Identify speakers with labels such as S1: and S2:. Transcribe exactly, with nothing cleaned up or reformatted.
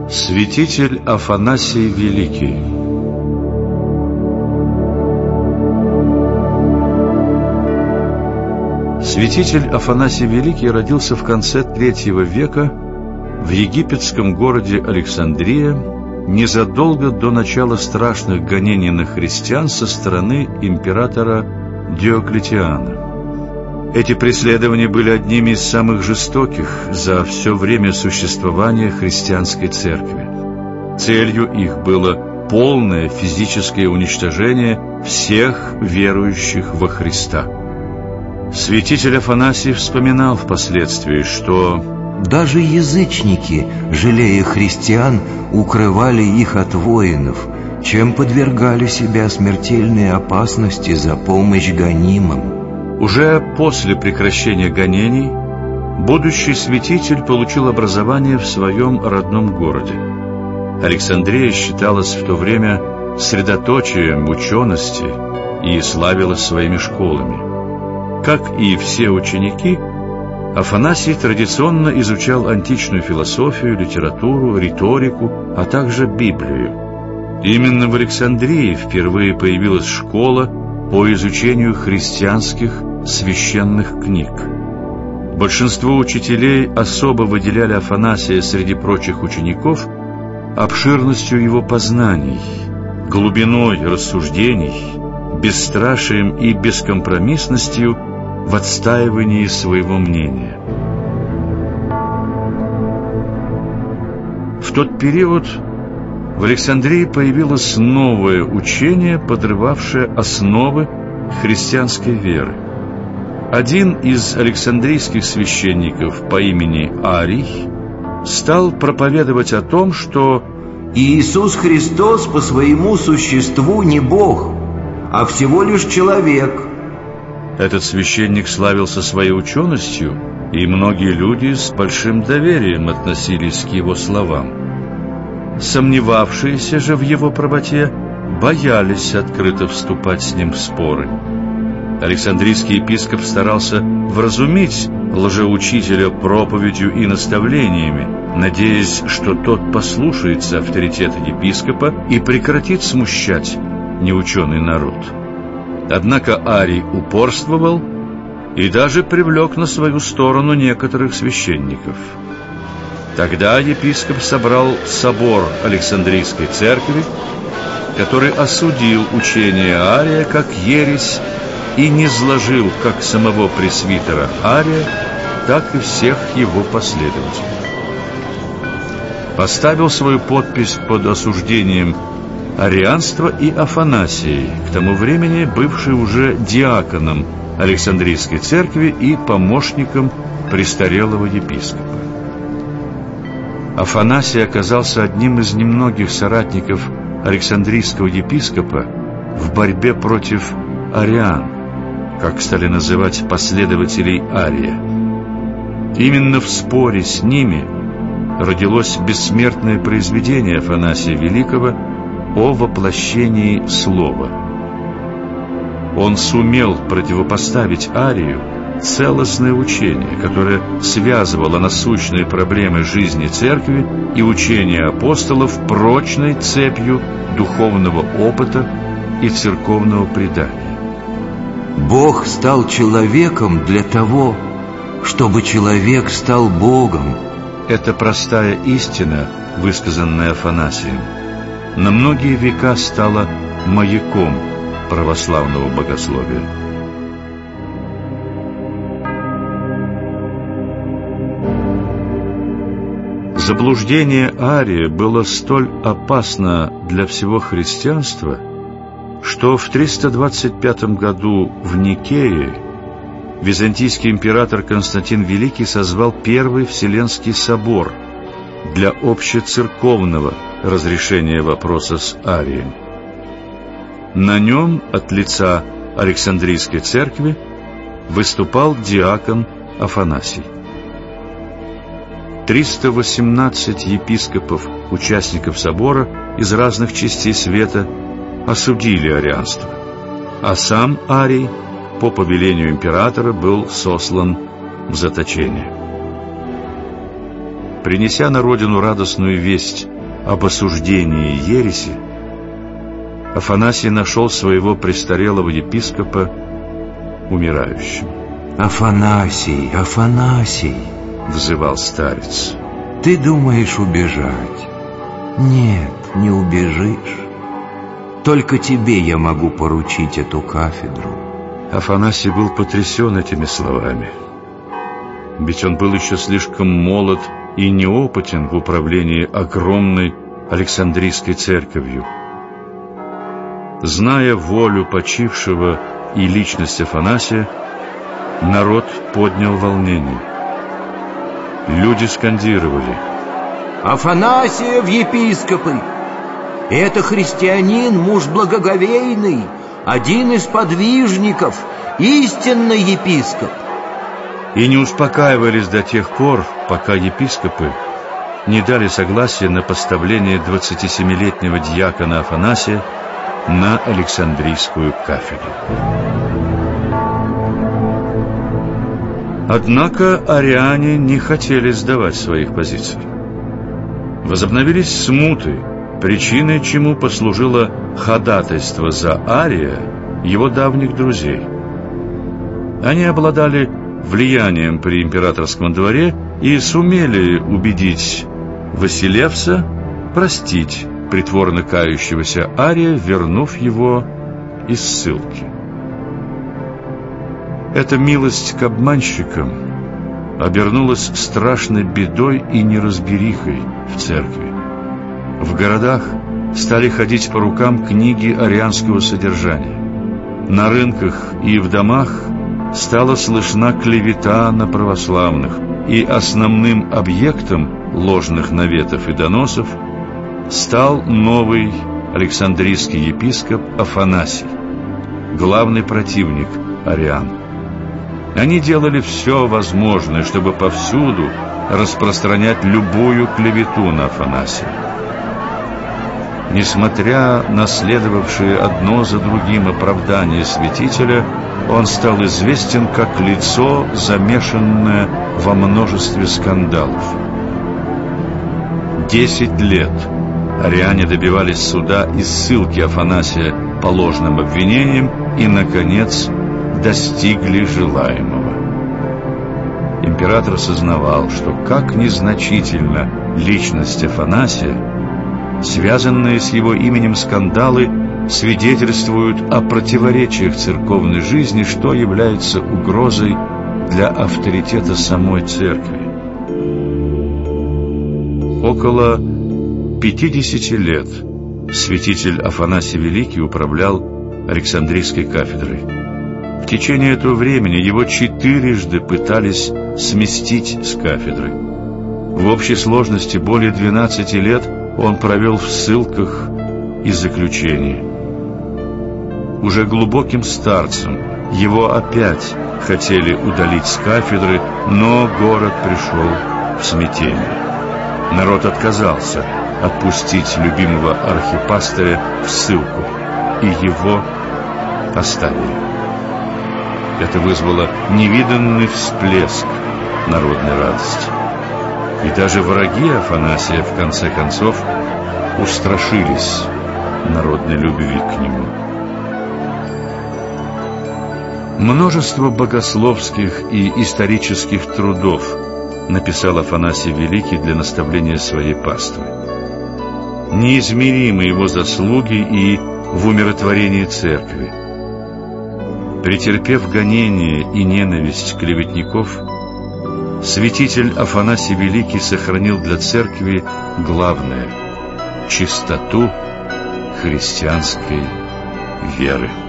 S1: Святитель Афанасий Великий. Святитель Афанасий Великий родился в конце третьего века в египетском городе Александрия незадолго до начала страшных гонений на христиан со стороны императора Диоклетиана. Эти преследования были одними из самых жестоких за все время существования христианской церкви. Целью их было полное физическое уничтожение всех верующих во Христа. Святитель Афанасий вспоминал впоследствии, что
S2: даже язычники, жалея христиан, укрывали их от воинов, чем подвергали себя смертельной опасности за помощь гонимым.
S1: Уже после прекращения гонений будущий святитель получил образование в своем родном городе. Александрия считалась в то время средоточием учености и славилась своими школами. Как и все ученики, Афанасий традиционно изучал античную философию, литературу, риторику, а также Библию. Именно в Александрии впервые появилась школа по изучению христианских священных книг. Большинство учителей особо выделяли Афанасия среди прочих учеников обширностью его познаний, глубиной рассуждений, бесстрашием и бескомпромиссностью в отстаивании своего мнения. В тот период в Александрии появилось новое учение, подрывавшее основы христианской веры. Один из александрийских священников по имени Арий стал проповедовать о том, что
S2: Иисус Христос по своему существу не Бог, а всего лишь человек.
S1: Этот священник славился своей ученостью, и многие люди с большим доверием относились к его словам. Сомневавшиеся же в его правоте боялись открыто вступать с ним в споры. Александрийский епископ старался вразумить лжеучителя проповедью и наставлениями, надеясь, что тот послушается авторитета епископа и прекратит смущать неученый народ. Однако Арий упорствовал и даже привлек на свою сторону некоторых священников. Тогда епископ собрал собор Александрийской церкви, который осудил учение Ария как ересь и низложил как самого пресвитера Ария, так и всех его последователей. Поставил свою подпись под осуждением арианства и Афанасий, к тому времени бывший уже диаконом Александрийской церкви и помощником престарелого епископа. Афанасий оказался одним из немногих соратников Александрийского епископа в борьбе против ариан, как стали называть последователей Ария. Именно в споре с ними родилось бессмертное произведение Афанасия Великого о воплощении Слова. Он сумел противопоставить Арию целостное учение, которое связывало насущные проблемы жизни церкви и учение апостолов прочной цепью духовного опыта и церковного предания.
S2: Бог стал человеком для того, чтобы человек стал Богом.
S1: Эта простая истина, высказанная Афанасием, на многие века стала маяком православного богословия. Заблуждение Ария было столь опасно для всего христианства, что в триста двадцать пятом году в Никее византийский император Константин Великий созвал Первый Вселенский собор для общецерковного разрешения вопроса с Арием. На нем от лица Александрийской церкви выступал диакон Афанасий. триста восемнадцать епископов, участников собора из разных частей света, осудили арианство, а сам Арий по повелению императора был сослан в заточение. Принеся на родину радостную весть об осуждении ереси, Афанасий нашел своего престарелого епископа умирающим.
S2: «Афанасий, Афанасий!» — взывал старец. «Ты думаешь убежать? Нет, не убежишь. Только тебе я могу поручить эту кафедру».
S1: Афанасий был потрясен этими словами. Ведь он был еще слишком молод и неопытен в управлении огромной Александрийской церковью. Зная волю почившего и личность Афанасия, народ поднял волнение. Люди скандировали:
S2: «Афанасия в епископы! Это христианин, муж благоговейный, один из подвижников, истинный епископ!»
S1: И не успокаивались до тех пор, пока епископы не дали согласия на поставление двадцатисемилетнего диакона Афанасия на Александрийскую кафедру. Однако ариане не хотели сдавать своих позиций. Возобновились смуты, причиной чему послужило ходатайство за Ария его давних друзей. Они обладали влиянием при императорском дворе и сумели убедить Василевса простить притворно кающегося Ария, вернув его из ссылки. Эта милость к обманщикам обернулась страшной бедой и неразберихой в церкви. В городах стали ходить по рукам книги арианского содержания. На рынках и в домах стала слышна клевета на православных, и основным объектом ложных наветов и доносов стал новый Александрийский епископ Афанасий, главный противник ариан. Они делали все возможное, чтобы повсюду распространять любую клевету на Афанасия. Несмотря на следовавшие одно за другим оправдания святителя, он стал известен как лицо, замешанное во множестве скандалов. Десять лет ариане добивались суда и ссылки Афанасия по ложным обвинениям и, наконец, достигли желаемого. Император сознавал, что как незначительна личность Афанасия, связанные с его именем скандалы свидетельствуют о противоречиях церковной жизни, что является угрозой для авторитета самой церкви. Около пятидесяти лет святитель Афанасий Великий управлял Александрийской кафедрой. В течение этого времени его четырежды пытались сместить с кафедры. В общей сложности более двенадцати лет он провел в ссылках и заключении. Уже глубоким старцем его опять хотели удалить с кафедры, но город пришел в смятение. Народ отказался отпустить любимого архипастыря в ссылку, и его оставили. Это вызвало невиданный всплеск народной радости. И даже враги Афанасия в конце концов устрашились народной любви к нему. Множество богословских и исторических трудов написал Афанасий Великий для наставления своей паствы. Неизмеримы его заслуги и в умиротворении церкви. Претерпев гонение и ненависть клеветников, святитель Афанасий Великий сохранил для церкви главное — чистоту христианской веры.